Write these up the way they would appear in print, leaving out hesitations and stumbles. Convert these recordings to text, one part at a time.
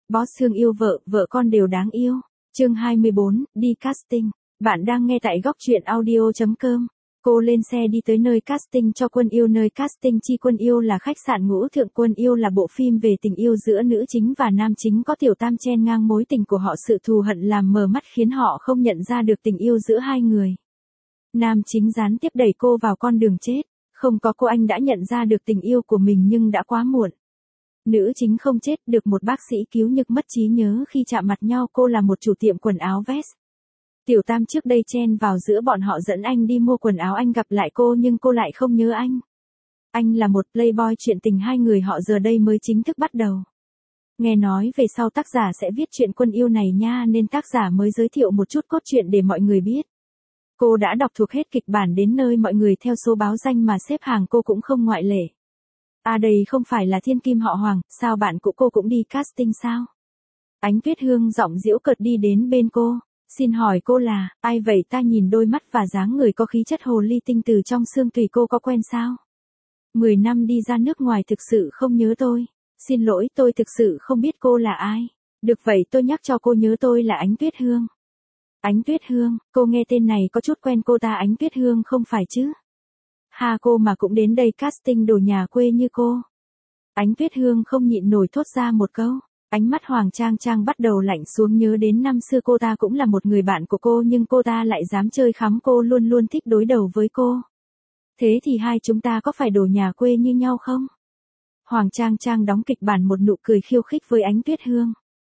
Boss thương yêu vợ, vợ con đều đáng yêu. Chương 24, đi casting. Bạn đang nghe tại góc truyện audio.com. Cô lên xe đi tới nơi casting cho Quân Yêu. Nơi casting chi Quân Yêu là khách sạn Ngũ Thượng. Quân Yêu là bộ phim về tình yêu giữa nữ chính và nam chính, có Tiểu Tam chen ngang mối tình của họ, sự thù hận làm mờ mắt khiến họ không nhận ra được tình yêu giữa hai người. Nam chính gián tiếp đẩy cô vào con đường chết. Không có cô, anh đã nhận ra được tình yêu của mình nhưng đã quá muộn. Nữ chính không chết, được một bác sĩ cứu nhưng mất trí nhớ khi chạm mặt nhau. Cô là một chủ tiệm quần áo vest. Tiểu Tam trước đây chen vào giữa bọn họ dẫn anh đi mua quần áo. Anh gặp lại cô nhưng cô lại không nhớ anh. Anh là một playboy, chuyện tình hai người họ giờ đây mới chính thức bắt đầu. Nghe nói về sau tác giả sẽ viết chuyện Quân Yêu này nha, nên tác giả mới giới thiệu một chút cốt truyện để mọi người biết. Cô đã đọc thuộc hết kịch bản đến nơi mọi người theo số báo danh mà xếp hàng, cô cũng không ngoại lệ. À, đây không phải là thiên kim họ Hoàng, sao bạn của cô cũng đi casting sao? Ánh Tuyết Hương giọng giễu cợt đi đến bên cô. Xin hỏi cô là, ai vậy? Ta nhìn đôi mắt và dáng người có khí chất hồ ly tinh từ trong xương tùy, cô có quen sao? 10 năm đi ra nước ngoài thực sự không nhớ tôi. Xin lỗi, tôi thực sự không biết cô là ai. Được vậy tôi nhắc cho cô nhớ, tôi là Ánh Tuyết Hương. Ánh Tuyết Hương, cô nghe tên này có chút quen. Cô ta Ánh Tuyết Hương không phải chứ? Ha, cô mà cũng đến đây casting, đồ nhà quê như cô. Ánh Tuyết Hương không nhịn nổi thốt ra một câu. Ánh mắt Hoàng Trang Trang bắt đầu lạnh xuống, nhớ đến năm xưa cô ta cũng là một người bạn của cô nhưng cô ta lại dám chơi khắm cô, luôn luôn thích đối đầu với cô. Thế thì hai chúng ta có phải đồ nhà quê như nhau không? Hoàng Trang Trang đóng kịch bản một nụ cười khiêu khích với Ánh Tuyết Hương.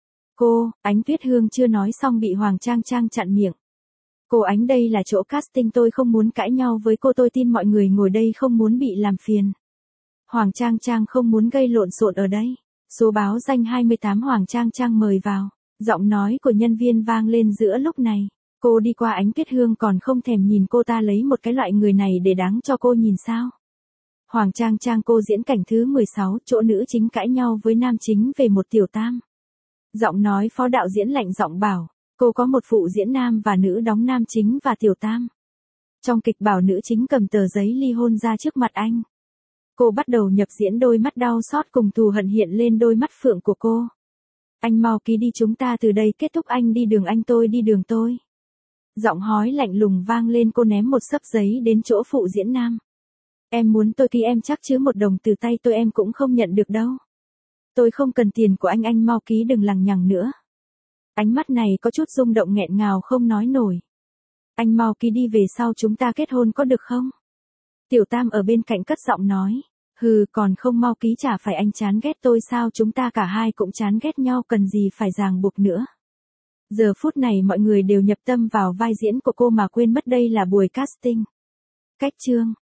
Cô, Ánh Tuyết Hương chưa nói xong bị Hoàng Trang Trang chặn miệng. Cô Ánh, đây là chỗ casting, tôi không muốn cãi nhau với cô, tôi tin mọi người ngồi đây không muốn bị làm phiền. Hoàng Trang Trang không muốn gây lộn xộn ở đây. Số báo danh 28, Hoàng Trang Trang mời vào. Giọng nói của nhân viên vang lên giữa lúc này. Cô đi qua Ánh Tuyết Hương còn không thèm nhìn cô ta, lấy một cái loại người này để đáng cho cô nhìn sao? Hoàng Trang Trang, cô diễn cảnh thứ 16, chỗ nữ chính cãi nhau với nam chính về một Tiểu Tam. Giọng nói phó đạo diễn lạnh giọng bảo, cô có một phụ diễn nam và nữ đóng nam chính và Tiểu Tam. Trong kịch bảo nữ chính cầm tờ giấy ly hôn ra trước mặt anh. Cô bắt đầu nhập diễn, đôi mắt đau xót cùng thù hận hiện lên đôi mắt phượng của cô. Anh mau ký đi, chúng ta từ đây kết thúc. Anh đi đường anh, tôi đi đường tôi. Giọng hói lạnh lùng vang lên, cô ném một xấp giấy đến chỗ phụ diễn nam. Em muốn tôi ký em chắc chứ, một đồng từ tay tôi em cũng không nhận được đâu. Tôi không cần tiền của anh mau ký, đừng lằng nhằng nữa. Ánh mắt này có chút rung động, nghẹn ngào không nói nổi. Anh mau ký đi, về sau chúng ta kết hôn có được không? Tiểu Tam ở bên cạnh cất giọng nói. Hừ, còn không mau ký, chả phải anh chán ghét tôi sao? Chúng ta cả hai cũng chán ghét nhau, cần gì phải ràng buộc nữa. Giờ phút này mọi người đều nhập tâm vào vai diễn của cô mà quên mất đây là buổi casting. Cách chương.